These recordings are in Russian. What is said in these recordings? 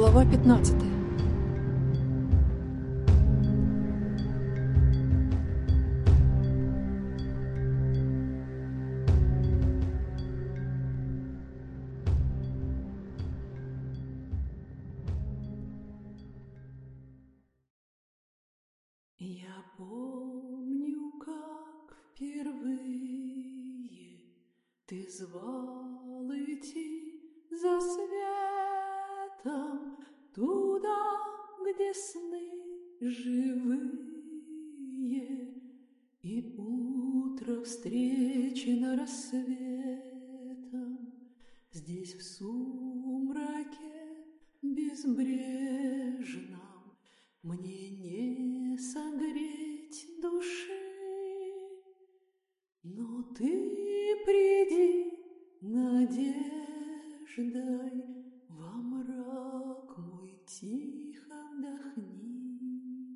Глава 15. Я помню, как впервые ты звал идти за светом туда, где сны живые, и утро встречено рассветом. Здесь в сумраке безбрежном мне не согреть души, но ты приди надеждой во мрак мой тихо вдохни.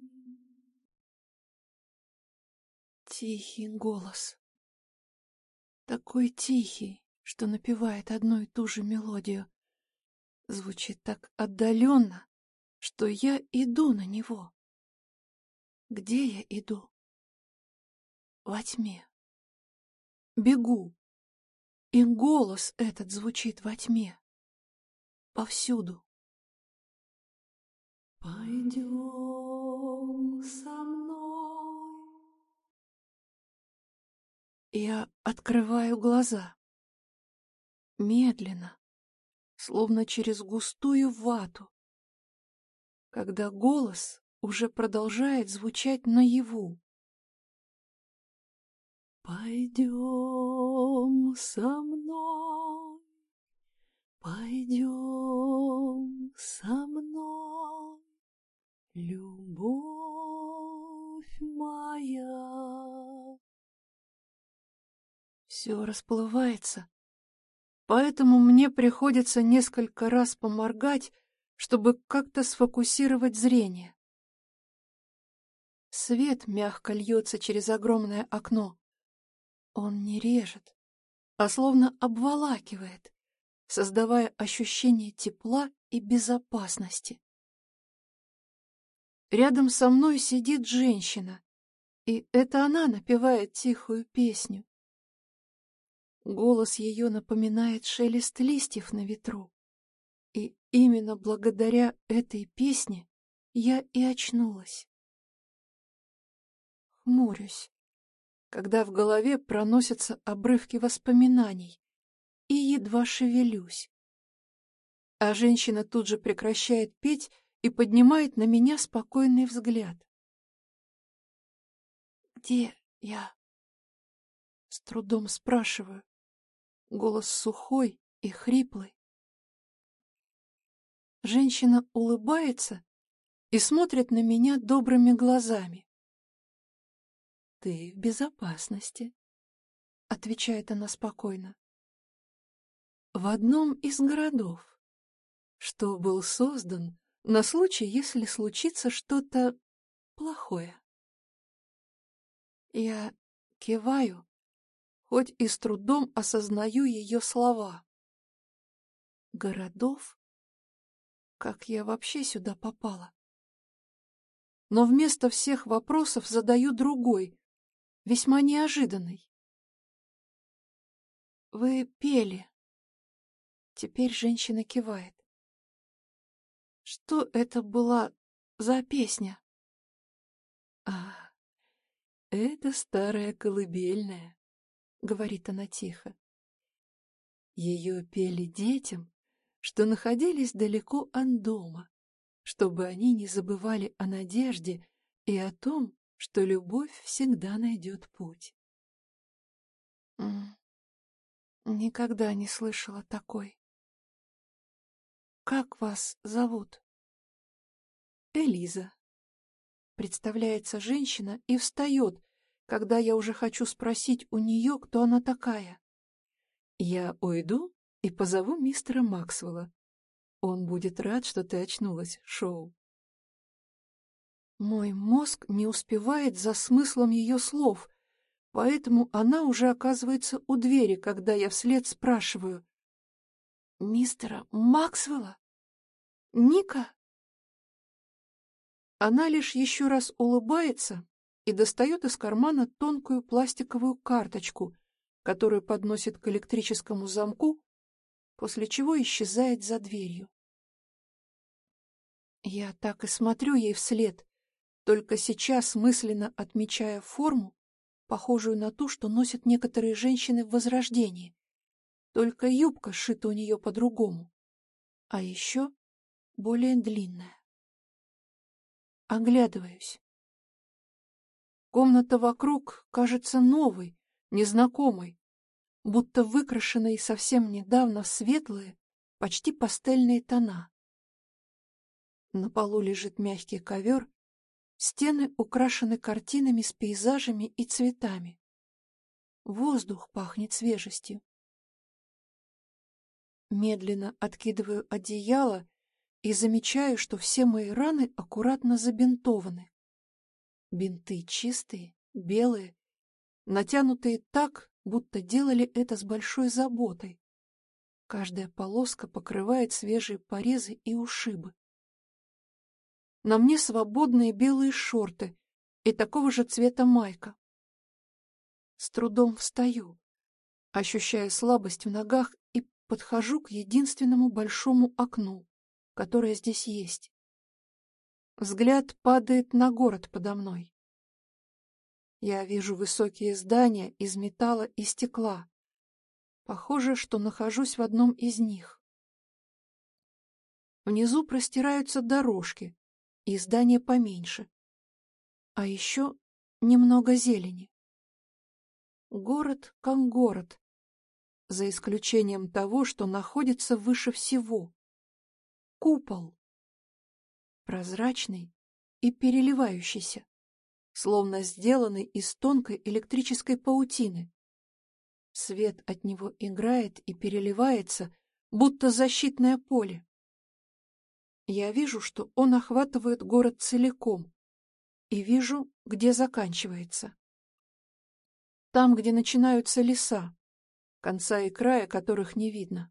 Тихий голос. Такой тихий, что напевает одну и ту же мелодию. Звучит так отдаленно, что я иду на него. Где я иду? Во тьме. Бегу. И голос этот звучит во тьме. Повсюду. Пойдем со мной. Я открываю глаза. Медленно, словно через густую вату, когда голос уже продолжает звучать наяву. Пойдем со мной, пойдем со мной, любовь моя. Все расплывается, поэтому мне приходится несколько раз поморгать, чтобы как-то сфокусировать зрение. Свет мягко льется через огромное окно. Он не режет, а словно обволакивает, создавая ощущение тепла и безопасности. Рядом со мной сидит женщина, и это она напевает тихую песню. Голос ее напоминает шелест листьев на ветру. И именно благодаря этой песне я и очнулась. Хмурюсь, когда в голове проносятся обрывки воспоминаний, и едва шевелюсь. А женщина тут же прекращает петь и поднимает на меня спокойный взгляд. «Где я?» С трудом спрашиваю. Голос сухой и хриплый. Женщина улыбается и смотрит на меня добрыми глазами. «Ты в безопасности», — отвечает она спокойно. «В одном из городов, что был создан на случай, если случится что-то плохое». Я киваю, хоть и с трудом осознаю ее слова. Городов? Как я вообще сюда попала? Но вместо всех вопросов задаю другой, весьма неожиданный. Вы пели. Теперь женщина кивает. Что это была за песня? А, это старая колыбельная, говорит она тихо. Ее пели детям, что находились далеко от дома, чтобы они не забывали о надежде и о том, что любовь всегда найдет путь. Никогда не слышала такой. Как вас зовут? Элиза. Представляется женщина и встает, когда я уже хочу спросить у нее, кто она такая. Я уйду и позову мистера Максвелла. Он будет рад, что ты очнулась, Шоу. Мой мозг не успевает за смыслом ее слов, поэтому она уже оказывается у двери, когда я вслед спрашиваю. «Мистера Максвелла?» Ника?» Она лишь еще раз улыбается и достает из кармана тонкую пластиковую карточку, которую подносит к электрическому замку, после чего исчезает за дверью. Я так и смотрю ей вслед, только сейчас мысленно отмечая форму, похожую на ту, что носят некоторые женщины в Возрождении. Только юбка сшита у нее по-другому, а еще более длинная. Оглядываюсь. Комната вокруг кажется новой, незнакомой, будто выкрашенной совсем недавно в светлые, почти пастельные тона. На полу лежит мягкий ковер, стены украшены картинами с пейзажами и цветами. Воздух пахнет свежестью. Медленно откидываю одеяло и замечаю, что все мои раны аккуратно забинтованы. Бинты чистые, белые, натянутые так, будто делали это с большой заботой. Каждая полоска покрывает свежие порезы и ушибы. На мне свободные белые шорты и такого же цвета майка. С трудом встаю, ощущая слабость в ногах, и подхожу к единственному большому окну, которое здесь есть. Взгляд падает на город подо мной. Я вижу высокие здания из металла и стекла. Похоже, что нахожусь в одном из них. Внизу простираются дорожки и здания поменьше. А еще немного зелени. Город как город, за исключением того, что находится выше всего. Купол. Прозрачный и переливающийся, словно сделанный из тонкой электрической паутины. Свет от него играет и переливается, будто защитное поле. Я вижу, что он охватывает город целиком, и вижу, где заканчивается. Там, где начинаются леса, конца и края которых не видно.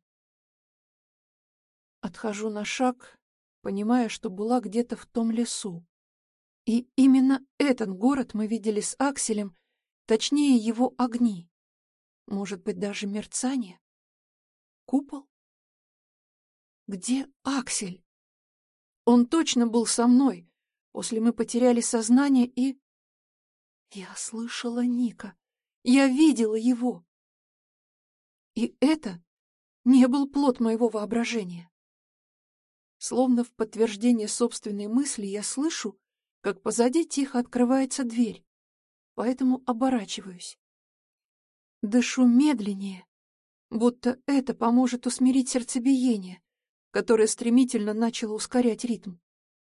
Отхожу на шаг, понимая, что была где-то в том лесу. И именно этот город мы видели с Акселем, точнее его огни. Может быть, даже мерцание? Купол? Где Аксель? Он точно был со мной. После мы потеряли сознание и... Я слышала Ника. Я видела его. И это не был плод моего воображения. Словно в подтверждение собственной мысли я слышу, как позади тихо открывается дверь, поэтому оборачиваюсь. Дышу медленнее, будто это поможет усмирить сердцебиение, которое стремительно начало ускорять ритм.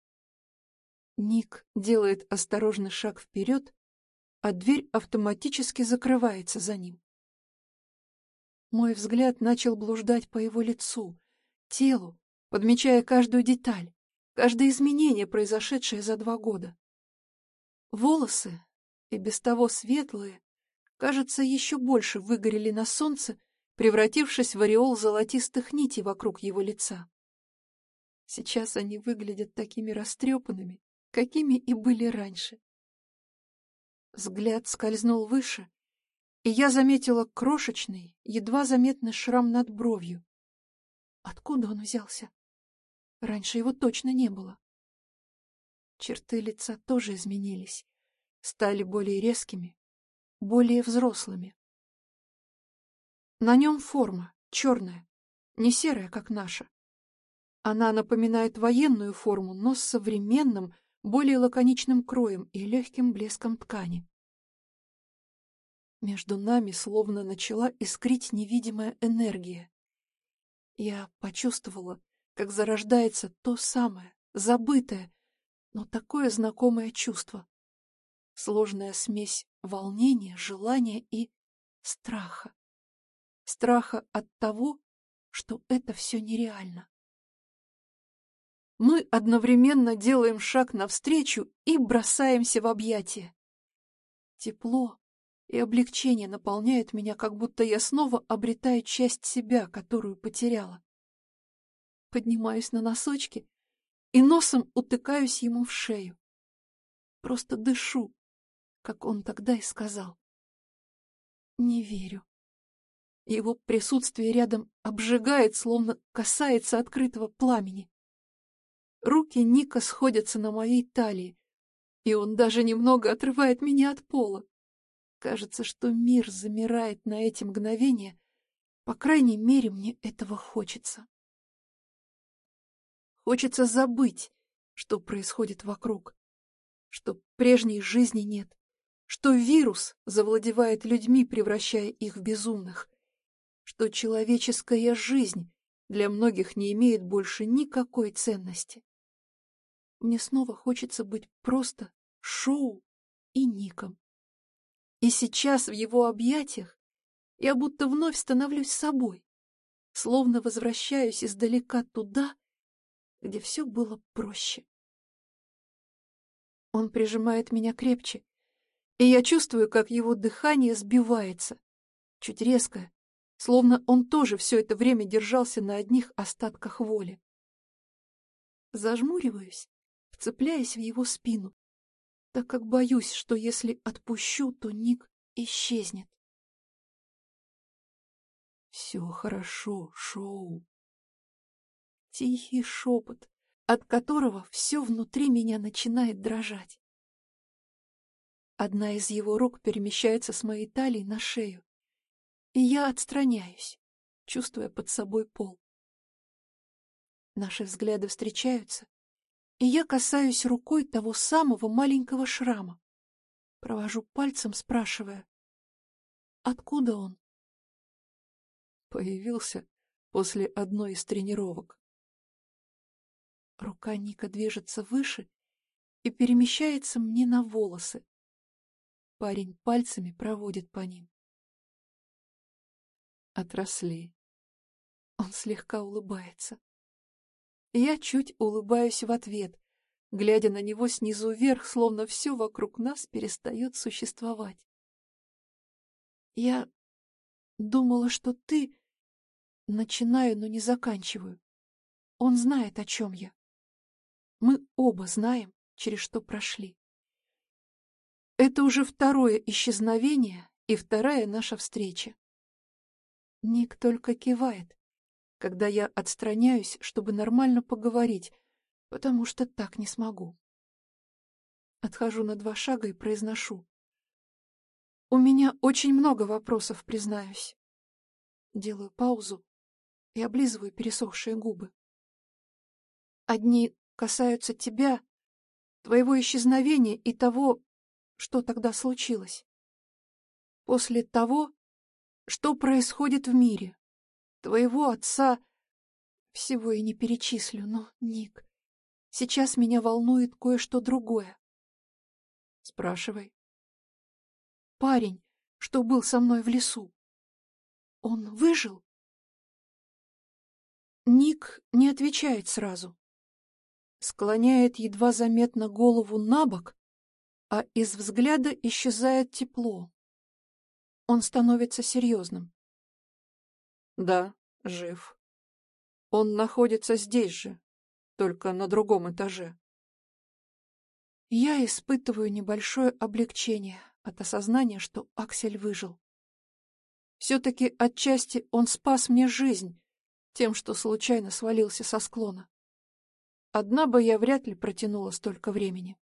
Ник делает осторожный шаг вперед, а дверь автоматически закрывается за ним. Мой взгляд начал блуждать по его лицу, телу, подмечая каждую деталь, каждое изменение, произошедшее за 2 года. Волосы, и без того светлые, кажется, еще больше выгорели на солнце, превратившись в ореол золотистых нитей вокруг его лица. Сейчас они выглядят такими растрепанными, какими и были раньше. Взгляд скользнул выше, и я заметила крошечный, едва заметный шрам над бровью. Откуда он взялся? Раньше его точно не было. Черты лица тоже изменились, стали более резкими, более взрослыми. На нем форма, черная, не серая, как наша. Она напоминает военную форму, но с современным, более лаконичным кроем и легким блеском ткани. Между нами словно начала искрить невидимая энергия. Я почувствовала, как зарождается то самое, забытое, но такое знакомое чувство. Сложная смесь волнения, желания и страха. Страха от того, что это все нереально. Мы одновременно делаем шаг навстречу и бросаемся в объятия. Тепло и облегчение наполняют меня, как будто я снова обретаю часть себя, которую потеряла. Поднимаюсь на носочки, и носом утыкаюсь ему в шею. Просто дышу, как он тогда и сказал. Не верю. Его присутствие рядом обжигает, словно касается открытого пламени. Руки Ника сходятся на моей талии, и он даже немного отрывает меня от пола. Кажется, что мир замирает на эти мгновения. По крайней мере, мне этого хочется. Хочется забыть, что происходит вокруг, что прежней жизни нет, что вирус завладевает людьми, превращая их в безумных, что человеческая жизнь для многих не имеет больше никакой ценности. Мне снова хочется быть просто Шоу и Ником. И сейчас в его объятиях я будто вновь становлюсь собой, словно возвращаюсь издалека туда, где все было проще. Он прижимает меня крепче, и я чувствую, как его дыхание сбивается, чуть резко, словно он тоже все это время держался на одних остатках воли. Зажмуриваюсь, вцепляясь в его спину, так как боюсь, что если отпущу, то Ник исчезнет. «Все хорошо, Шоу». Тихий шепот, от которого все внутри меня начинает дрожать. Одна из его рук перемещается с моей талии на шею, и я отстраняюсь, чувствуя под собой пол. Наши взгляды встречаются, и я касаюсь рукой того самого маленького шрама, провожу пальцем, спрашивая, откуда он? Появился после одной из тренировок. Рука Ника движется выше и перемещается мне на волосы. Парень пальцами проводит по ним. Отросли. Он слегка улыбается. Я чуть улыбаюсь в ответ, глядя на него снизу вверх, словно все вокруг нас перестает существовать. Я думала, что ты... Начинаю, но не заканчиваю. Он знает, о чем я. Мы оба знаем, через что прошли. Это уже второе исчезновение и вторая наша встреча. Ник только кивает, когда я отстраняюсь, чтобы нормально поговорить, потому что так не смогу. Отхожу на 2 шага и произношу. У меня очень много вопросов, признаюсь. Делаю паузу и облизываю пересохшие губы. Одни касаются тебя, твоего исчезновения и того, что тогда случилось. После того, что происходит в мире, твоего отца, всего и не перечислю, но, Ник, сейчас меня волнует кое-что другое. Спрашивай. Парень, что был со мной в лесу, он выжил? Ник не отвечает сразу. Склоняет едва заметно голову набок, а из взгляда исчезает тепло. Он становится серьезным. Да, жив. Он находится здесь же, только на другом этаже. Я испытываю небольшое облегчение от осознания, что Аксель выжил. Все-таки отчасти он спас мне жизнь тем, что случайно свалился со склона. Одна бы я вряд ли протянула столько времени.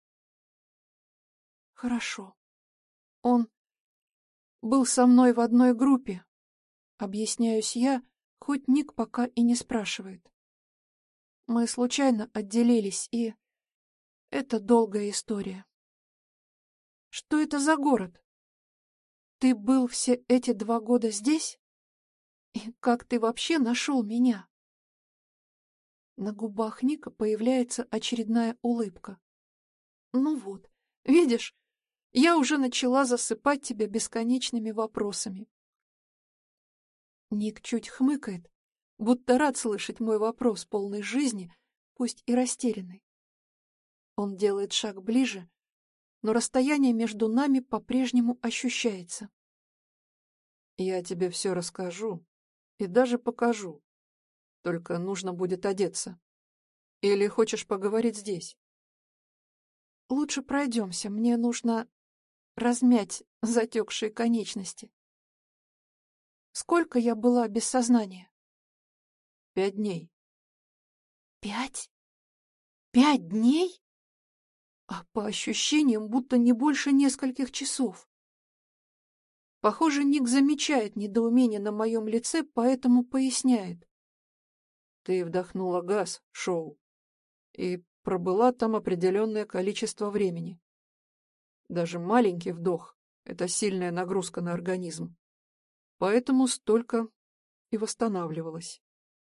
Хорошо. Он был со мной в одной группе, объясняюсь я, хоть Ник пока и не спрашивает. Мы случайно отделились, и... Это долгая история. Что это за город? Ты был все эти 2 года здесь? И как ты вообще нашел меня? На губах Ника появляется очередная улыбка. Ну вот, видишь, я уже начала засыпать тебя бесконечными вопросами. Ник чуть хмыкает, будто рад слышать мой вопрос, полный жизни, пусть и растерянный. Он делает шаг ближе, но расстояние между нами по-прежнему ощущается. Я тебе все расскажу и даже покажу, только нужно будет одеться. Или хочешь поговорить здесь? Лучше пройдемся, мне нужно размять затекшие конечности. Сколько я была без сознания? 5 дней. 5? 5 дней? А по ощущениям, будто не больше нескольких часов. Похоже, Ник замечает недоумение на моем лице, поэтому поясняет. Ты вдохнула газ, Шоу, и пробыла там определенное количество времени. Даже маленький вдох — это сильная нагрузка на организм. Поэтому столько и восстанавливалась.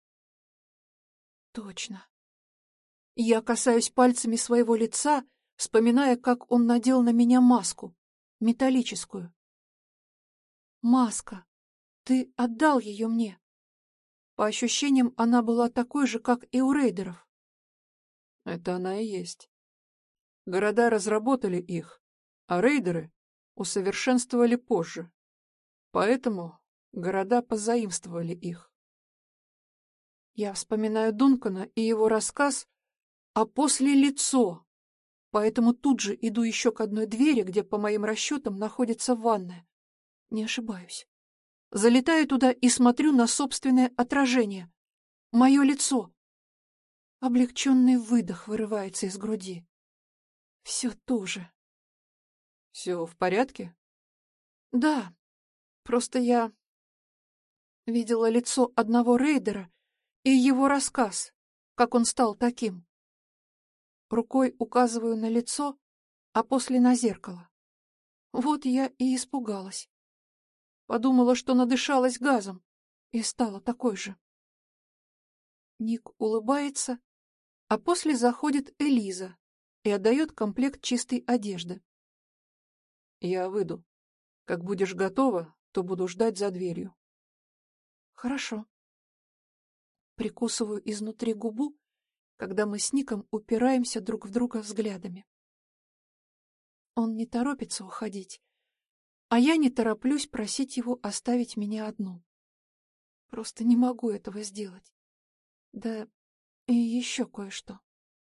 Точно. Я касаюсь пальцами своего лица, вспоминая, как он надел на меня маску, металлическую. Маска. Ты отдал ее мне. По ощущениям, она была такой же, как и у рейдеров. Это она и есть. Города разработали их, а рейдеры усовершенствовали позже. Поэтому города позаимствовали их. Я вспоминаю Дункана и его рассказ, а после лицо. Поэтому тут же иду еще к одной двери, где, по моим расчетам, находится ванная. Не ошибаюсь. Залетаю туда и смотрю на собственное отражение. Мое лицо. Облегченный выдох вырывается из груди. Все то же. Все в порядке? Да, просто я видела лицо одного рейдера и его рассказ, как он стал таким. Рукой указываю на лицо, а после на зеркало. Вот я и испугалась. Подумала, что надышалась газом, и стала такой же. Ник улыбается, а после заходит Элиза и отдает комплект чистой одежды. Я выйду. Как будешь готова, то буду ждать за дверью. Хорошо. Прикусываю изнутри губу, когда мы с Ником упираемся друг в друга взглядами. Он не торопится уходить, а я не тороплюсь просить его оставить меня одну. Просто не могу этого сделать. Да и еще кое-что.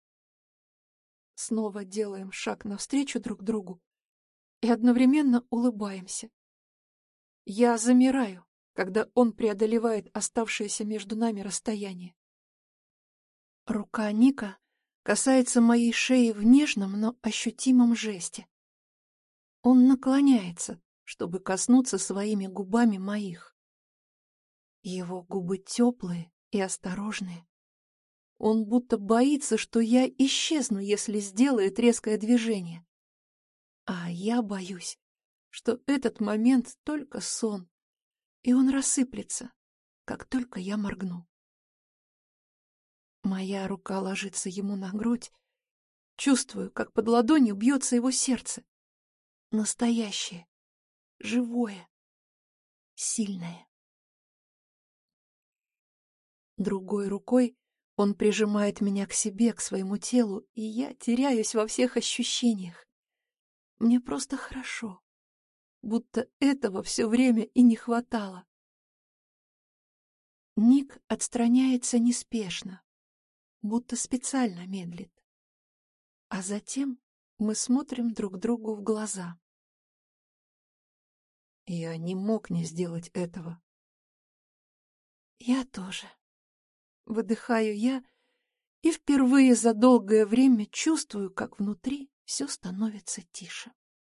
Снова делаем шаг навстречу друг другу и одновременно улыбаемся. Я замираю, когда он преодолевает оставшееся между нами расстояние. Рука Ника касается моей шеи в нежном, но ощутимом жесте. Он наклоняется, чтобы коснуться своими губами моих. Его губы теплые и осторожные. Он будто боится, что я исчезну, если сделает резкое движение. А я боюсь, что этот момент только сон, и он рассыплется, как только я моргну. Моя рука ложится ему на грудь. Чувствую, как под ладонью бьется его сердце. Настоящее, живое, сильное. Другой рукой он прижимает меня к себе, к своему телу, и я теряюсь во всех ощущениях. Мне просто хорошо, будто этого все время и не хватало. Ник отстраняется неспешно, будто специально медлит. А затем мы смотрим друг другу в глаза. Я не мог не сделать этого. Я тоже. Выдыхаю я и впервые за долгое время чувствую, как внутри все становится тише.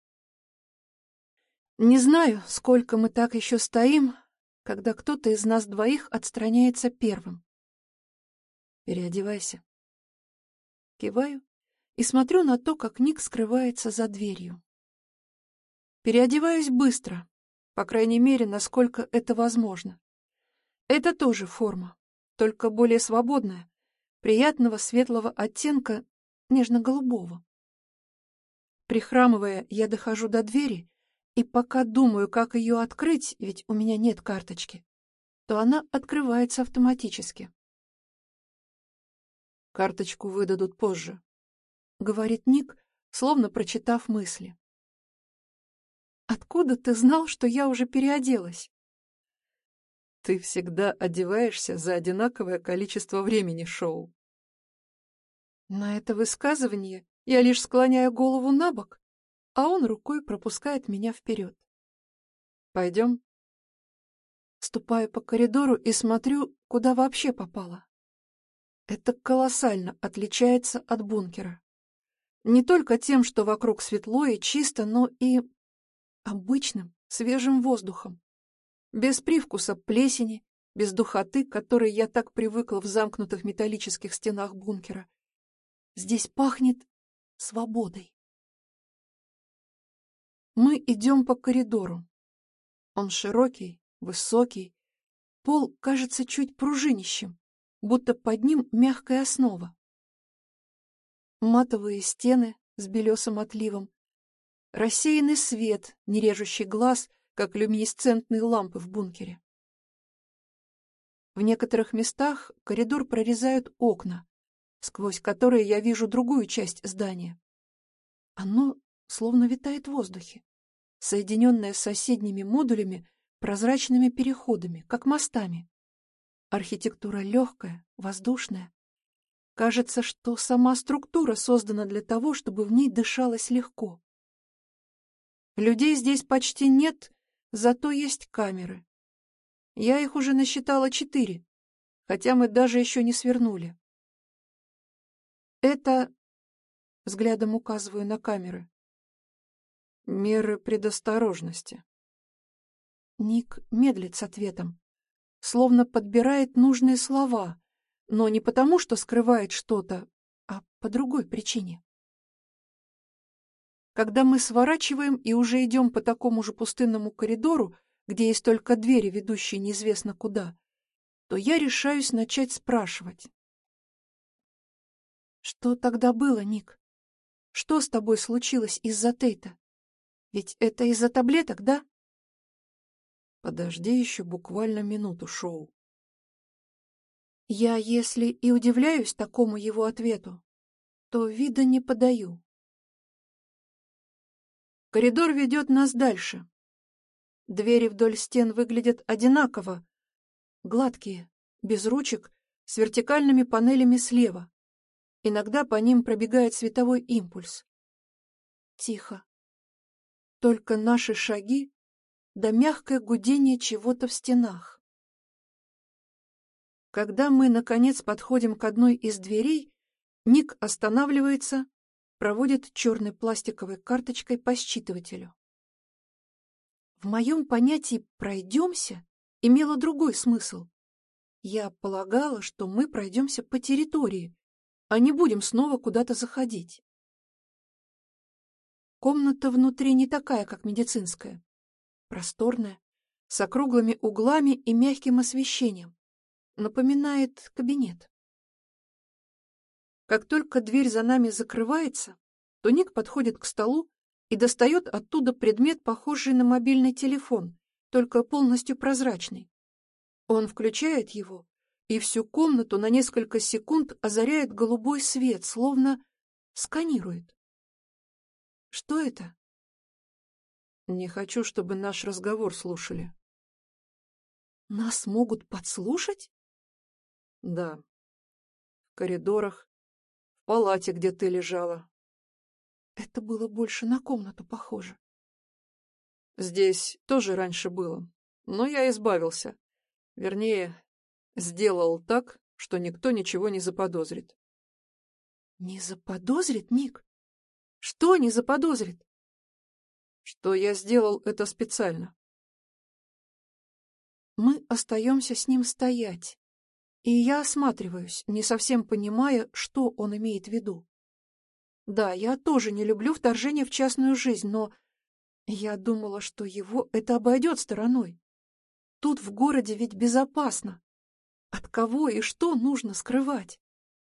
Не знаю, сколько мы так еще стоим, когда кто-то из нас двоих отстраняется первым. Переодевайся. Киваю и смотрю на то, как Ник скрывается за дверью. Переодеваюсь быстро, по крайней мере, насколько это возможно. Это тоже форма, только более свободная, приятного светлого оттенка, нежно-голубого. Прихрамывая, я дохожу до двери, и пока думаю, как ее открыть, ведь у меня нет карточки, то она открывается автоматически. Карточку выдадут позже, — говорит Ник, словно прочитав мысли. «Откуда ты знал, что я уже переоделась?» Ты всегда одеваешься за одинаковое количество времени, Шоу. На это высказывание я лишь склоняю голову на бок, а он рукой пропускает меня вперед. Пойдем? Ступаю по коридору и смотрю, куда вообще попала. Это колоссально отличается от бункера. Не только тем, что вокруг светло и чисто, но и обычным, свежим воздухом. Без привкуса плесени, без духоты, к которой я так привыкла в замкнутых металлических стенах бункера. Здесь пахнет свободой. Мы идем по коридору. Он широкий, высокий. Пол кажется чуть пружинищем, будто под ним мягкая основа. Матовые стены с белесым отливом, рассеянный свет, не режущий глаз, как люминесцентные лампы в бункере. В некоторых местах коридор прорезают окна, сквозь которые я вижу другую часть здания. Оно словно витает в воздухе, соединенное с соседними модулями прозрачными переходами, как мостами. Архитектура легкая, воздушная. Кажется, что сама структура создана для того, чтобы в ней дышалось легко. Людей здесь почти нет, зато есть камеры. Я их уже насчитала 4, хотя мы даже еще не свернули. Это, взглядом указываю на камеры, Меры предосторожности. Ник медлит с ответом, словно подбирает нужные слова, но не потому, что скрывает что-то, а по другой причине. Когда мы сворачиваем и уже идем по такому же пустынному коридору, где есть только двери, ведущие неизвестно куда, то я решаюсь начать спрашивать. Что тогда было, Ник? Что с тобой случилось из-за Тейта? Ведь это из-за таблеток, да? Подожди еще буквально минуту, Шоу. Я, если и удивляюсь такому его ответу, то вида не подаю. Коридор ведет нас дальше. Двери вдоль стен выглядят одинаково, гладкие, без ручек, с вертикальными панелями слева. Иногда по ним пробегает световой импульс. Тихо. Только наши шаги да мягкое гудение чего-то в стенах. Когда мы, наконец, подходим к одной из дверей, Ник останавливается, проводит черной пластиковой карточкой по считывателю. В моем понятии «пройдемся» имело другой смысл. Я полагала, что мы пройдемся по территории, а не будем снова куда-то заходить. Комната внутри не такая, как медицинская. Просторная, с округлыми углами и мягким освещением. Напоминает кабинет. Как только дверь за нами закрывается, то Ник подходит к столу и достает оттуда предмет, похожий на мобильный телефон, только полностью прозрачный. Он включает его, и всю комнату на несколько секунд озаряет голубой свет, словно сканирует. Что это? Не хочу, чтобы наш разговор слушали. Нас могут подслушать? Да. В коридорах, в палате, где ты лежала. Это было больше на комнату похоже. Здесь тоже раньше было, но я избавился. Вернее, сделал так, что никто ничего не заподозрит. Не заподозрит, Ник? Что не заподозрит? Что я сделал это специально. Мы остаемся с ним стоять, и я осматриваюсь, не совсем понимая, что он имеет в виду. Да, я тоже не люблю вторжение в частную жизнь, но я думала, что его это обойдет стороной. Тут в городе ведь безопасно. От кого и что нужно скрывать?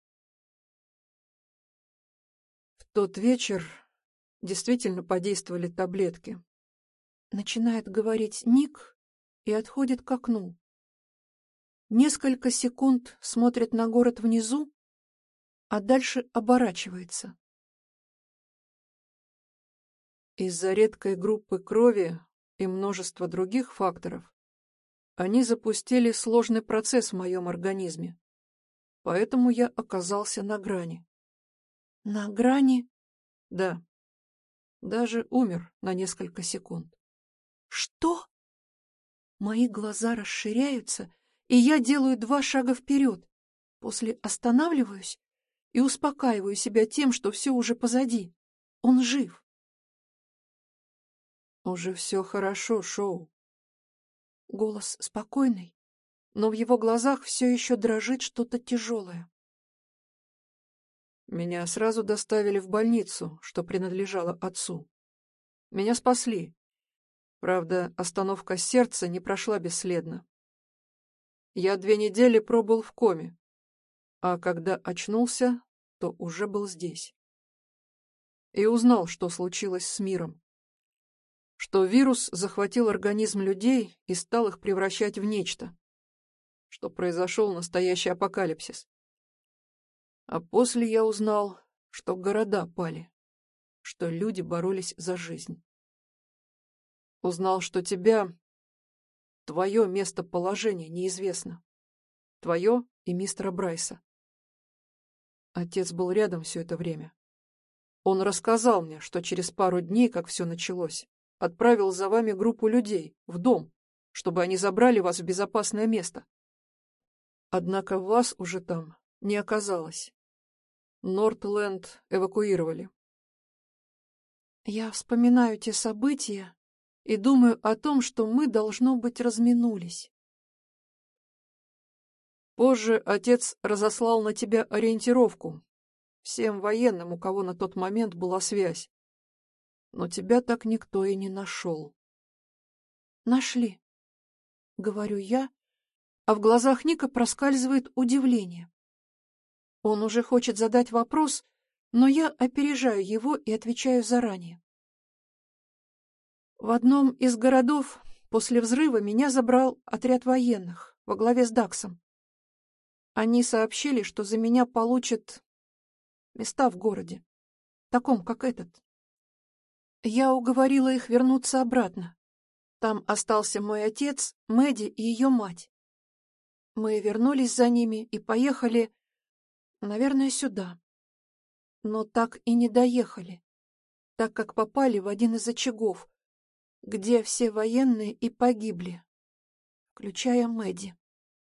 В тот вечер действительно подействовали таблетки. Начинает говорить Ник и отходит к окну. Несколько секунд смотрит на город внизу, а дальше оборачивается. Из-за редкой группы крови и множества других факторов они запустили сложный процесс в моем организме, поэтому я оказался на грани. На грани... Да. Даже умер на несколько секунд. Что? Мои глаза расширяются, и я делаю 2 шага вперед. После останавливаюсь и успокаиваю себя тем, что все уже позади. Он жив. Уже все хорошо, Шоу. Голос спокойный, но в его глазах все еще дрожит что-то тяжелое. Меня сразу доставили в больницу, что принадлежало отцу. Меня спасли. Правда, остановка сердца не прошла бесследно. Я 2 недели пробыл в коме, а когда очнулся, то уже был здесь. И узнал, что случилось с миром. Что вирус захватил организм людей и стал их превращать в нечто. Что произошел настоящий апокалипсис. А после я узнал, что города пали, что люди боролись за жизнь. Узнал, что твое местоположение неизвестно. Твое и мистера Брайса. Отец был рядом все это время. Он рассказал мне, что через пару дней, как все началось, отправил за вами группу людей в дом, чтобы они забрали вас в безопасное место. Однако вас уже там не оказалось. Нортленд эвакуировали. Я вспоминаю те события и думаю о том, что мы, должно быть, разминулись. Позже отец разослал на тебя ориентировку всем военным, у кого на тот момент была связь. Но тебя так никто и не нашел. Нашли, говорю я, а в глазах Ника проскальзывает удивление. Он уже хочет задать вопрос, но я опережаю его и отвечаю заранее. В одном из городов после взрыва меня забрал отряд военных во главе с Даксом. Они сообщили, что за меня получат места в городе, таком, как этот. Я уговорила их вернуться обратно. Там остался мой отец, Мэдди и ее мать. Мы вернулись за ними и поехали, наверное, сюда. Но так и не доехали, так как попали в один из очагов, где все военные и погибли, включая Мэдди.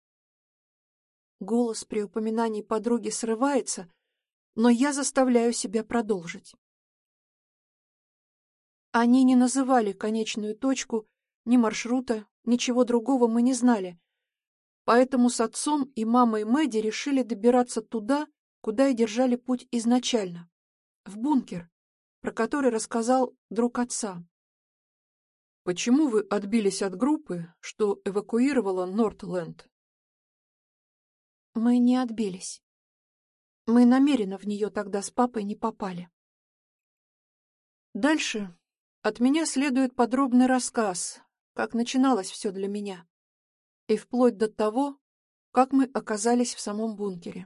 Голос при упоминании подруги срывается, но я заставляю себя продолжить. Они не называли конечную точку, ни маршрута, ничего другого мы не знали, поэтому с отцом и мамой Мэдди решили добираться туда, куда и держали путь изначально, в бункер, про который рассказал друг отца. Почему вы отбились от группы, что эвакуировала Нортленд? Мы не отбились. Мы намеренно в нее тогда с папой не попали. Дальше от меня следует подробный рассказ, как начиналось все для меня, и вплоть до того, как мы оказались в самом бункере.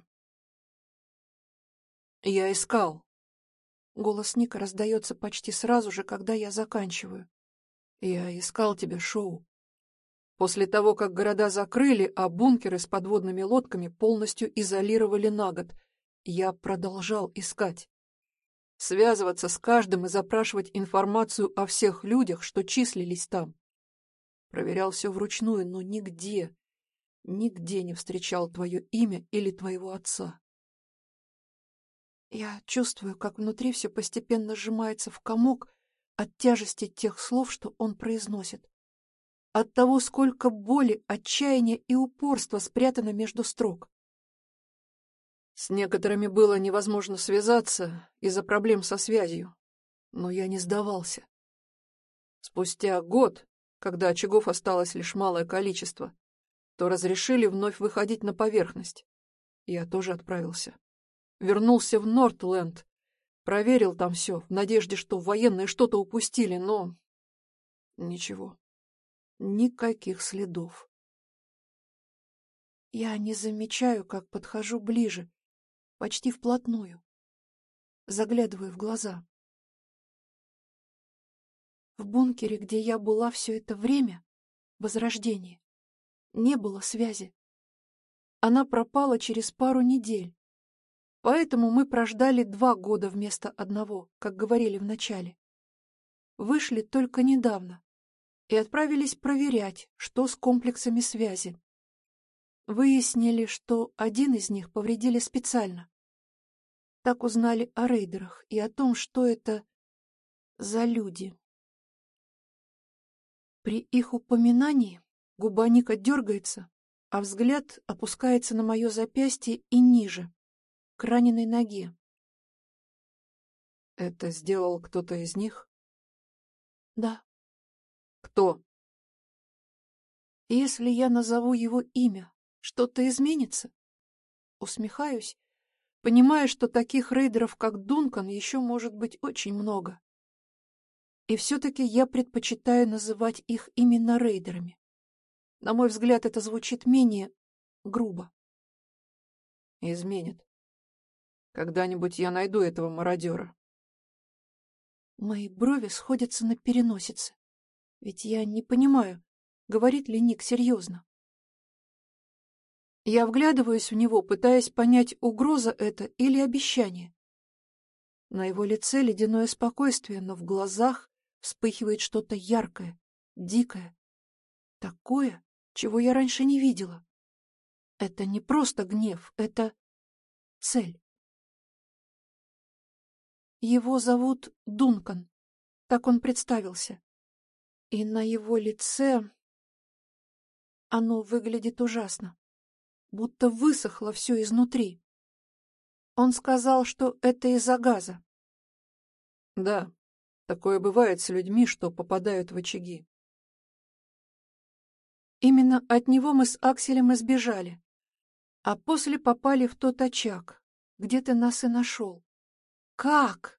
Я искал. Голос Ника раздается почти сразу же, когда я заканчиваю. Я искал тебя, Шоу. После того, как города закрыли, а бункеры с подводными лодками полностью изолировали на год, я продолжал искать. Связываться с каждым и запрашивать информацию о всех людях, что числились там. Проверял все вручную, но нигде не встречал твое имя или твоего отца. Я чувствую, как внутри все постепенно сжимается в комок от тяжести тех слов, что он произносит. От того, сколько боли, отчаяния и упорства спрятано между строк. С некоторыми было невозможно связаться из-за проблем со связью, но я не сдавался. Спустя год, когда очагов осталось лишь малое количество, то разрешили вновь выходить на поверхность. Я тоже отправился. Вернулся в Нортленд, проверил там все, в надежде, что военные что-то упустили, но... Ничего. Никаких следов. Я не замечаю, как подхожу ближе, почти вплотную. Заглядываю в глаза. В бункере, где я была все это время, Возрождение, не было связи. Она пропала через пару недель. Поэтому мы прождали 2 года вместо 1, как говорили вначале. Вышли только недавно и отправились проверять, что с комплексами связи. Выяснили, что один из них повредили специально. Так узнали о рейдерах и о том, что это за люди. При их упоминании губа Ника дергается, а взгляд опускается на мое запястье и ниже, к раненой ноге. Это сделал кто-то из них? Да, Кто? если я назову его имя, что-то изменится? Усмехаюсь, понимая, что таких рейдеров, как Дункан, еще может быть очень много. И все-таки я предпочитаю называть их именно рейдерами. На мой взгляд, это звучит менее грубо. Изменит. Когда-нибудь я найду этого мародера. Мои брови сходятся на переносице. Ведь я не понимаю, говорит ли Ник серьезно. Я вглядываюсь в него, пытаясь понять, угроза это или обещание. На его лице ледяное спокойствие, но в глазах вспыхивает что-то яркое, дикое. Такое, чего я раньше не видела. Это не просто гнев, это цель. Его зовут Дункан, так он представился. И на его лице оно выглядит ужасно, будто высохло все изнутри. Он сказал, что это из-за газа. Да, такое бывает с людьми, что попадают в очаги. Именно от него мы с Акселем избежали, а после попали в тот очаг, где ты нас и нашел. Как?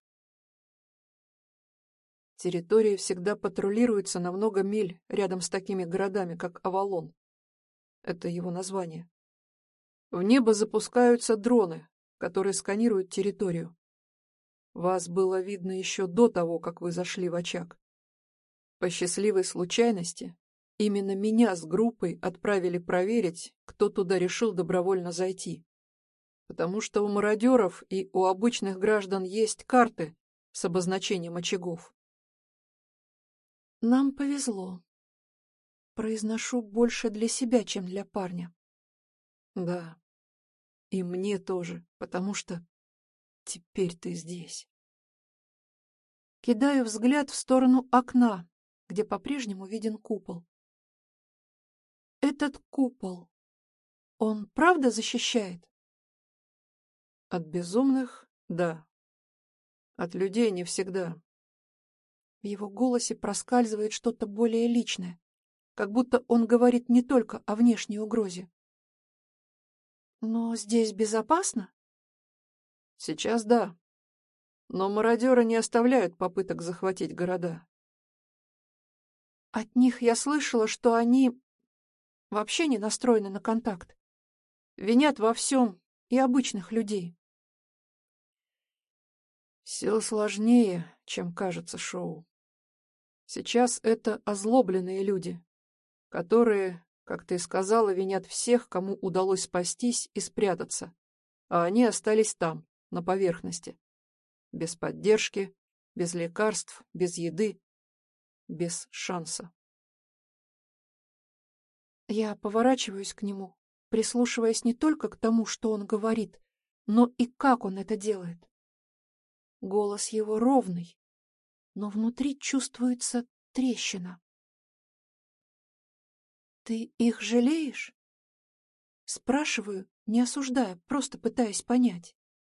Территории всегда патрулируются на много миль рядом с такими городами, как Авалон. Это его название. В небо запускаются дроны, которые сканируют территорию. Вас было видно еще до того, как вы зашли в очаг. По счастливой случайности, именно меня с группой отправили проверить, кто туда решил добровольно зайти. Потому что у мародеров и у обычных граждан есть карты с обозначением очагов. Нам повезло. Произношу больше для себя, чем для парня. Да, и мне тоже, потому что теперь ты здесь. Кидаю взгляд в сторону окна, где по-прежнему виден купол. Этот купол, он правда защищает? От безумных — да. От людей не всегда. В его голосе проскальзывает что-то более личное, как будто он говорит не только о внешней угрозе. Но здесь безопасно? Сейчас да. Но мародеры не оставляют попыток захватить города. От них я слышала, что они вообще не настроены на контакт. Винят во всем и обычных людей. Все сложнее, чем кажется, Шоу. Сейчас это озлобленные люди, которые, как ты сказала, винят всех, кому удалось спастись и спрятаться, а они остались там, на поверхности. Без поддержки, без лекарств, без еды, без шанса. Я поворачиваюсь к нему, прислушиваясь не только к тому, что он говорит, но и как он это делает. Голос его ровный, но внутри чувствуется трещина. «Ты их жалеешь?» Спрашиваю, не осуждая, просто пытаясь понять.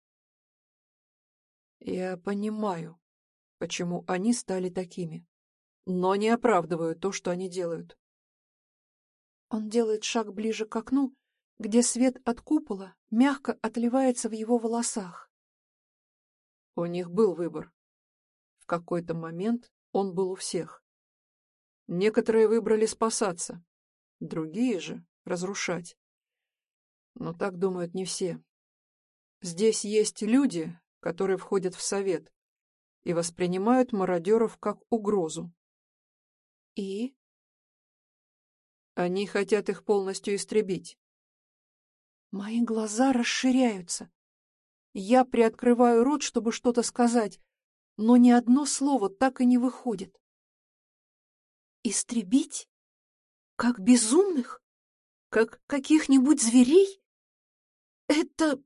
Я понимаю, почему они стали такими, но не оправдываю то, что они делают. Он делает шаг ближе к окну, где свет от купола мягко отливается в его волосах. У них был выбор. В какой-то момент он был у всех. Некоторые выбрали спасаться, другие же — разрушать. Но так думают не все. Здесь есть люди, которые входят в совет и воспринимают мародеров как угрозу. И Они хотят их полностью истребить. мои глаза расширяются. Я приоткрываю рот, чтобы что-то сказать, но ни одно слово так и не выходит. Истребить? Как безумных? Как каких-нибудь зверей? Это...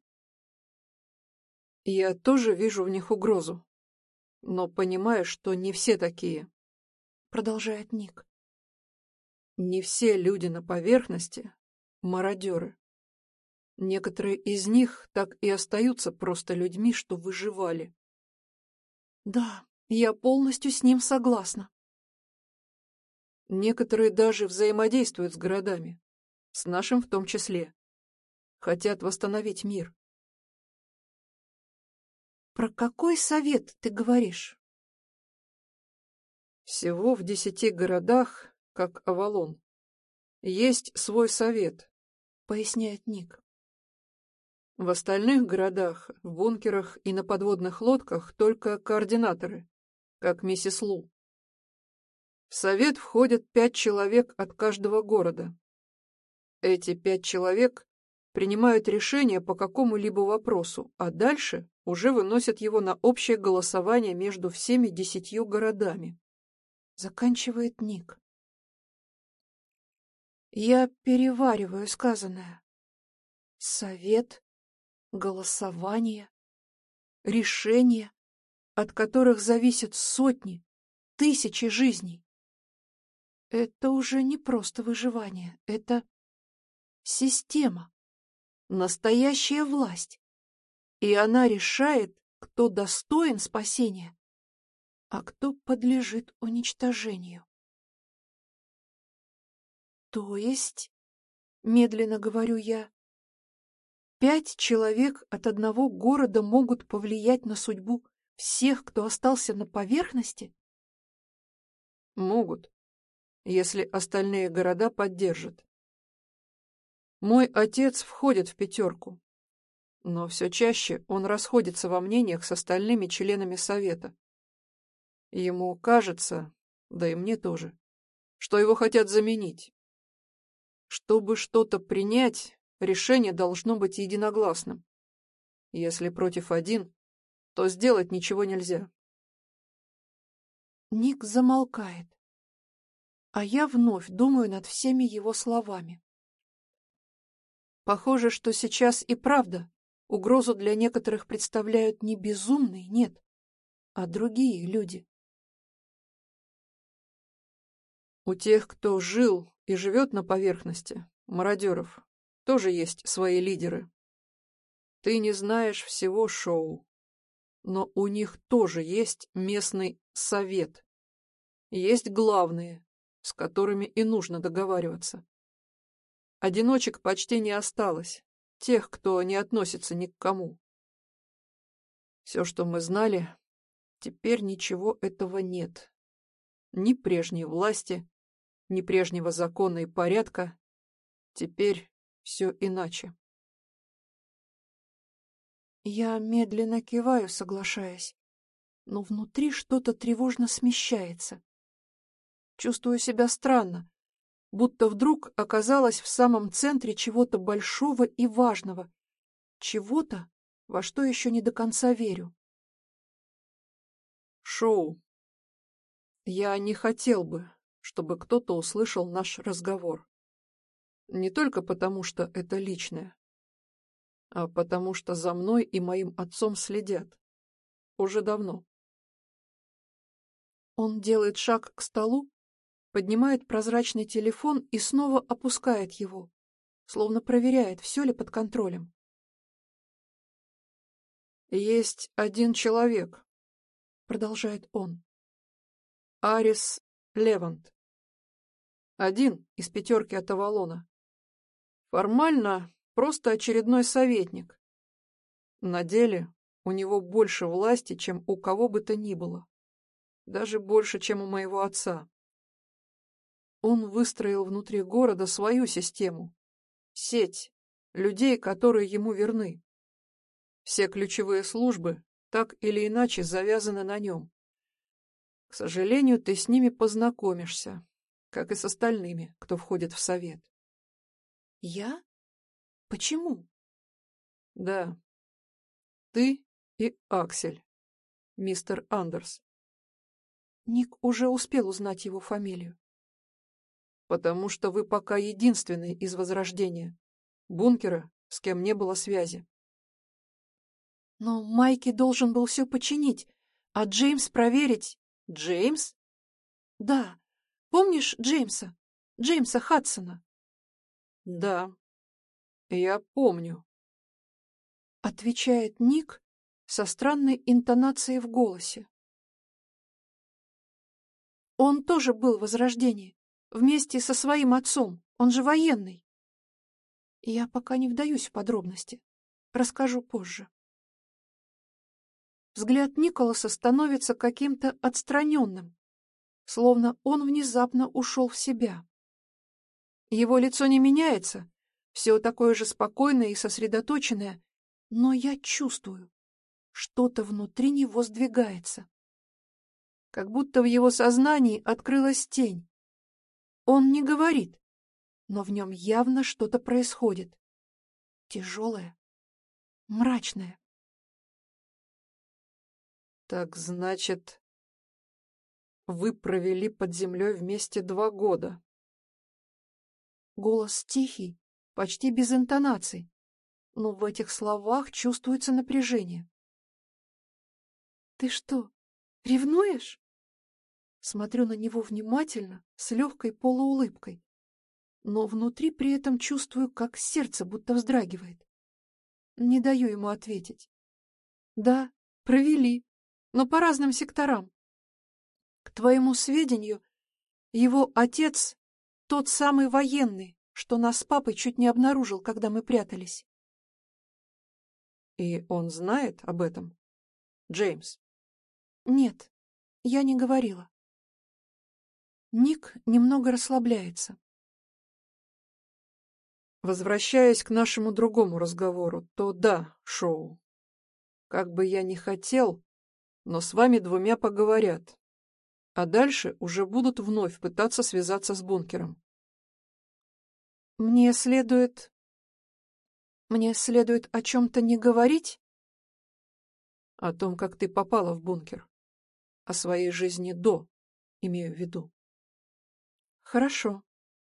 Я тоже вижу в них угрозу, но понимаю, что не все такие. Продолжает Ник. Не все люди на поверхности — мародеры. Некоторые из них так и остаются просто людьми, что выживали. Да, я полностью с ним согласна. Некоторые даже взаимодействуют с городами, с нашим в том числе. Хотят восстановить мир. Про какой совет ты говоришь? Всего в 10 городах, как Авалон, есть свой совет, Поясняет Ник. в остальных городах, в бункерах и на подводных лодках только координаторы, как миссис Лу. В совет входят 5 человек от каждого города. Эти 5 человек принимают решение по какому-либо вопросу, а дальше уже выносят его на общее голосование между всеми 10 городами. Заканчивает Ник. Я перевариваю сказанное. Совет, голосование, решения, от которых зависят сотни, тысячи жизней. Это уже не просто выживание, это система, настоящая власть. И она решает, кто достоин спасения, а кто подлежит уничтожению. То есть, медленно говорю я, 5 человек от одного города могут повлиять на судьбу всех, кто остался на поверхности? Могут, если остальные города поддержат. Мой отец входит в 5, но все чаще он расходится во мнениях с остальными членами совета. Ему кажется, да и мне тоже, что его хотят заменить. Чтобы что-то принять, решение должно быть единогласным. Если против один, то сделать ничего нельзя. Ник замолкает, а я вновь думаю над всеми его словами. Похоже, что сейчас и правда угрозу для некоторых представляют не безумные, нет, а другие люди. У тех, кто жил и живет на поверхности, мародеров, тоже есть свои лидеры. Ты не знаешь всего, Шоу, но у них тоже есть местный совет. Есть главные, с которыми и нужно договариваться. Одиночек почти не осталось, тех, кто не относится ни к кому. Все, что мы знали, теперь ничего этого нет. Ни прежней власти, ни прежнего закона и порядка. Теперь все иначе. Я медленно киваю, соглашаясь, но внутри что-то тревожно смещается. Чувствую себя странно, будто вдруг оказалась в самом центре чего-то большого и важного, чего-то, во что еще не до конца верю. Шоу. Я не хотел бы, чтобы кто-то услышал наш разговор. Не только потому, что это личное, а потому что за мной и моим отцом следят. Уже давно. Он делает шаг к столу, поднимает прозрачный телефон и снова опускает его, словно проверяет, все ли под контролем. Есть один человек, Продолжает он. Арис Левант. Один из 5 от Авалона. Формально просто очередной советник. На деле у него больше власти, чем у кого бы то ни было. Даже больше, чем у моего отца. Он выстроил внутри города свою систему. Сеть людей, которые ему верны. Все ключевые службы так или иначе завязаны на нем. К сожалению, ты с ними познакомишься, как и с остальными, кто входит в совет. Я? Почему? Да. ты и Аксель, мистер Андерс. Ник уже успел узнать его фамилию. Потому что вы пока единственный из Возрождения. Бункера, с кем не было связи. Но Майки должен был все починить, а Джеймс проверить. Джеймс? Да. Помнишь Джеймса? Джеймса Хадсона? Да, я помню. Отвечает Ник со странной интонацией в голосе. Он тоже был в Возрождении, вместе со своим отцом, он же военный. Я пока не вдаюсь в подробности, расскажу позже. Взгляд Николаса становится каким-то отстраненным, словно он внезапно ушел в себя. Его лицо не меняется, все такое же спокойное и сосредоточенное, но я чувствую, что-то внутри него сдвигается. Как будто в его сознании открылась тень. Он не говорит, но в нем явно что-то происходит. Тяжелое, мрачное. Так значит, вы провели под землей вместе 2 года. Голос тихий, почти без интонаций, но в этих словах чувствуется напряжение. «Ты что, ревнуешь?» Смотрю на него внимательно, с легкой полуулыбкой, но внутри при этом чувствую, как сердце будто вздрагивает. Не даю ему ответить. «Да, провели, но по разным секторам. К твоему сведению, его отец — тот самый военный, что нас с папой чуть не обнаружил, когда мы прятались». И он знает об этом? Джеймс? «Нет, я не говорила». Ник немного расслабляется. Возвращаясь к нашему другому разговору, то да, Шоу. Как бы я ни хотел, но с вами 2 поговорят. А дальше уже будут вновь пытаться связаться с бункером. Мне следует о чем-то не говорить? О том, как ты попала в бункер. О своей жизни до, имею в виду. Хорошо.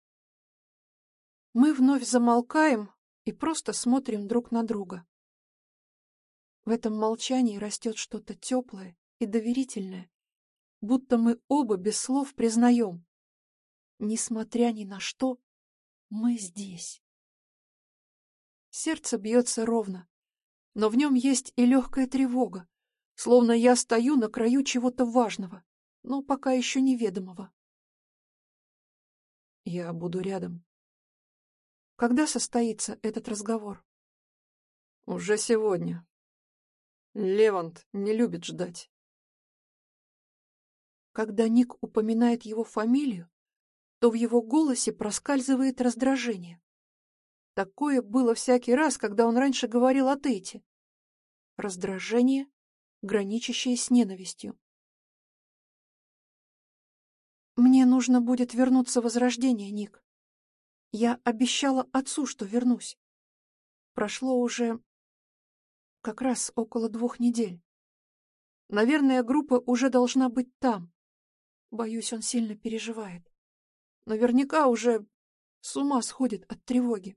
Мы вновь замолкаем и просто смотрим друг на друга. В этом молчании растет что-то теплое и доверительное, будто мы оба без слов признаем. Несмотря ни на что, мы здесь. Сердце бьется ровно, но в нем есть и легкая тревога, словно я стою на краю чего-то важного, но пока еще неведомого. Я буду рядом. Когда состоится этот разговор? Уже сегодня. Левант не любит ждать. Когда Ник упоминает его фамилию, то в его голосе проскальзывает раздражение. Такое было всякий раз, когда он раньше говорил о Тейте. Раздражение, граничащее с ненавистью. «Мне нужно будет вернуться в Возрождение, Ник. Я обещала отцу, что вернусь. Прошло уже как раз около 2 недель. Наверное, группа уже должна быть там. Боюсь, он сильно переживает. Наверняка уже с ума сходит от тревоги».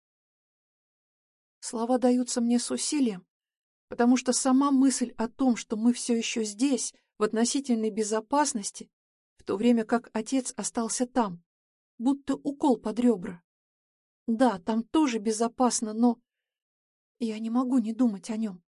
Слова даются мне с усилием, потому что сама мысль о том, что мы все еще здесь, в относительной безопасности, в то время как отец остался там, будто укол под ребра. Да, там тоже безопасно, но я не могу не думать о нем.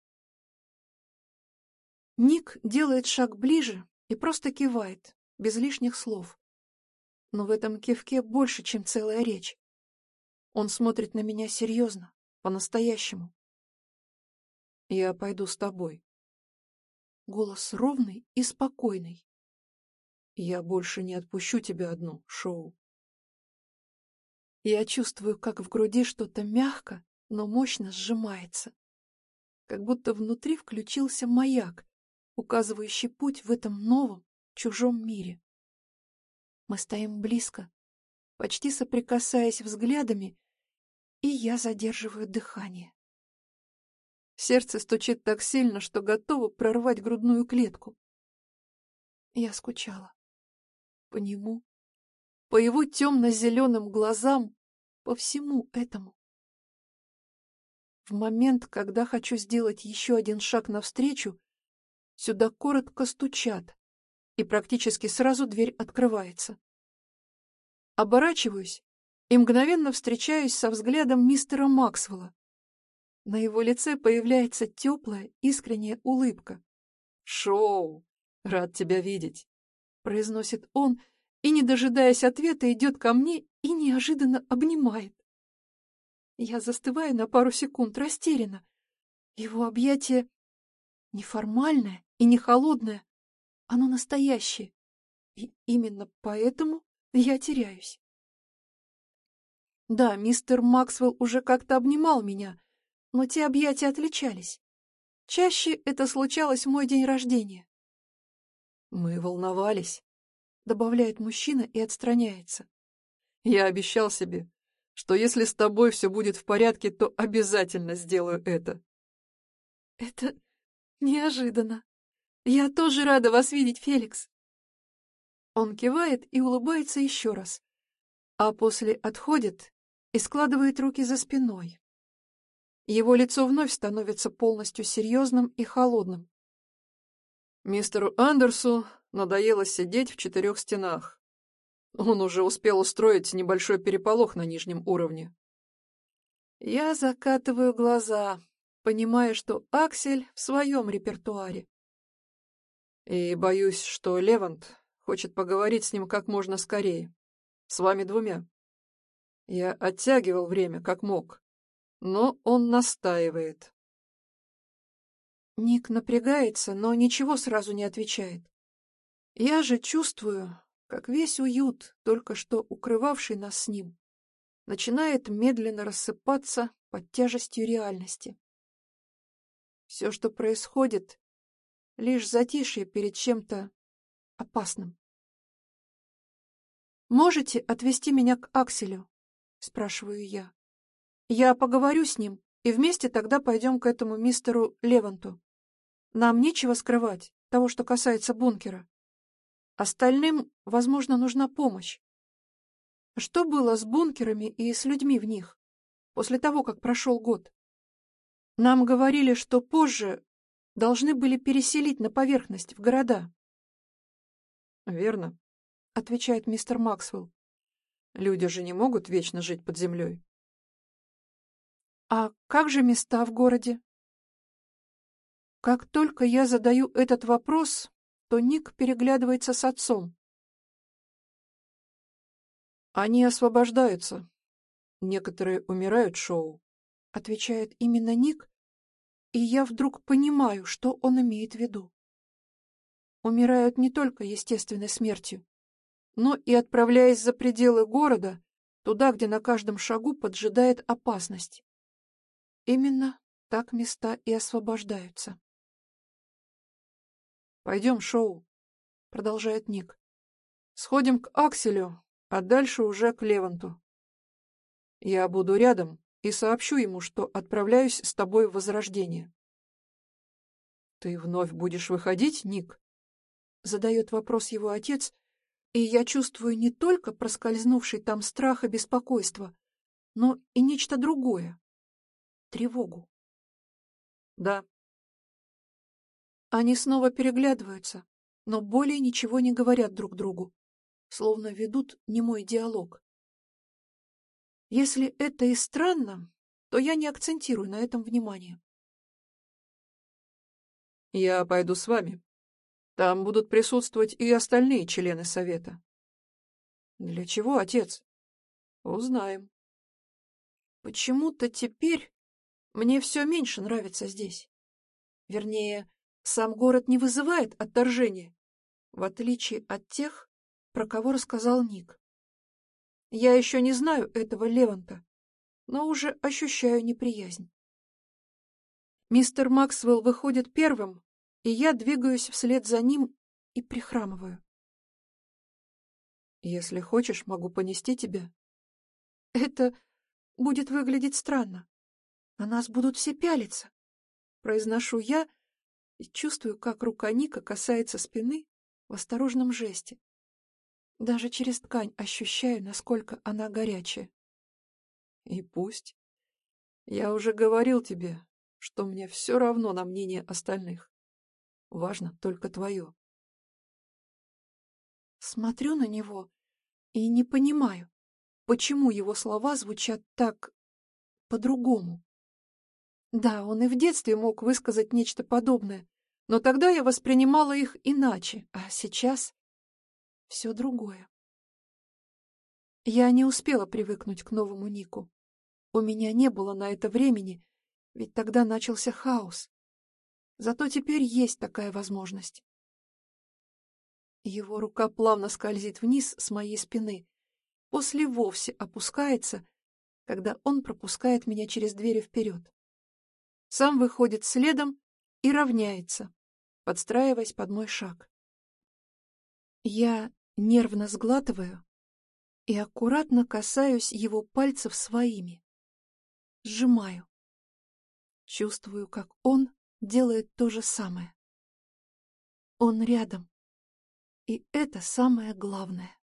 Ник делает шаг ближе и просто кивает, без лишних слов. Но в этом кивке больше, чем целая речь. Он смотрит на меня серьезно, по-настоящему. Я пойду с тобой. Голос ровный и спокойный. Я больше не отпущу тебя одну, Шоу. Я чувствую, как в груди что-то мягко, но мощно сжимается. Как будто внутри включился маяк, указывающий путь в этом новом, чужом мире. Мы стоим близко, почти соприкасаясь взглядами, и я задерживаю дыхание. Сердце стучит так сильно, что готово прорвать грудную клетку. Я скучала. По нему, по его темно-зеленым глазам, по всему этому. В момент, когда хочу сделать еще один шаг навстречу, сюда коротко стучат, и практически сразу дверь открывается. Оборачиваюсь и мгновенно встречаюсь со взглядом мистера Максвелла. На его лице появляется теплая, искренняя улыбка. «Шоу! Рад тебя видеть!» — произносит он, и, не дожидаясь ответа, идет ко мне и неожиданно обнимает. Я застываю на пару секунд, растерянно. Его объятие неформальное и не холодное, оно настоящее. И именно поэтому я теряюсь. Да, мистер Максвелл уже как-то обнимал меня, но те объятия отличались. Чаще это случалось в мой день рождения. «Мы волновались», — добавляет мужчина и отстраняется. «Я обещал себе, что если с тобой все будет в порядке, то обязательно сделаю это». Это неожиданно. Я тоже рада вас видеть, Феликс. Он кивает и улыбается еще раз, а после отходит и складывает руки за спиной. Его лицо вновь становится полностью серьезным и холодным. Мистеру Андерсу надоело сидеть в 4 стенах. Он уже успел устроить небольшой переполох на нижнем уровне. Я закатываю глаза, понимая, что Аксель в своем репертуаре. И боюсь, что Левант хочет поговорить с ним как можно скорее. С вами двумя. Я оттягивал время как мог, но он настаивает. Ник напрягается, но ничего сразу не отвечает. Я же чувствую, как весь уют, только что укрывавший нас с ним, начинает медленно рассыпаться под тяжестью реальности. Все, что происходит, лишь затишье перед чем-то опасным. «Можете отвезти меня к Акселю?» — спрашиваю я. «Я поговорю с ним, и вместе тогда пойдем к этому мистеру Леванту. Нам нечего скрывать того, что касается бункера. Остальным, возможно, нужна помощь. Что было с бункерами и с людьми в них после того, как прошел год? Нам говорили, что позже должны были переселить на поверхность, в города», Верно? — отвечает мистер Максвелл. Люди же не могут вечно жить под землей. «А как же места в городе?» Как только я задаю этот вопрос, то Ник переглядывается с отцом. Они освобождаются. Некоторые умирают, Шоу. Отвечает именно Ник, и я вдруг понимаю, что он имеет в виду. Умирают не только естественной смертью, но и отправляясь за пределы города, туда, где на каждом шагу поджидает опасность. Именно так места и освобождаются. Пойдем, Шоу, Продолжает Ник. сходим к Акселю, а дальше уже к Леванту. Я буду рядом и сообщу ему, что отправляюсь с тобой в Возрождение. Ты вновь будешь выходить, Ник? Задает вопрос его отец, и я чувствую не только проскользнувший там страх и беспокойство, но и нечто другое — тревогу. Да. Они снова переглядываются, но более ничего не говорят друг другу, словно ведут немой диалог. Если это и странно, то я не акцентирую на этом внимание. Я пойду с вами. Там будут присутствовать и остальные члены совета. Для чего, отец? Узнаем. Почему-то теперь мне все меньше нравится здесь. Вернее, сам город не вызывает отторжения, в отличие от тех, про кого рассказал Ник. Я еще не знаю этого Леванта, но уже ощущаю неприязнь. Мистер Максвелл выходит первым, и я двигаюсь вслед за ним и прихрамываю. Если хочешь, могу понести тебя. Это будет выглядеть странно. На нас будут все пялиться. произношу я и чувствую, как рука Ника касается спины в осторожном жесте. Даже через ткань ощущаю, насколько она горячая. И пусть. Я уже говорил тебе, что мне все равно на мнение остальных. Важно только твое. Смотрю на него и не понимаю, почему его слова звучат так по-другому. Да, он и в детстве мог высказать нечто подобное, но тогда я воспринимала их иначе, а сейчас все другое. Я не успела привыкнуть к новому Нику. У меня не было на это времени, ведь тогда начался хаос. Зато теперь есть такая возможность. Его рука плавно скользит вниз с моей спины, после вовсе опускается, когда он пропускает меня через двери вперед. Сам выходит следом и равняется, подстраиваясь под мой шаг. Я нервно сглатываю и аккуратно касаюсь его пальцев своими. Сжимаю. Чувствую, как он делает то же самое. Он рядом, и это самое главное.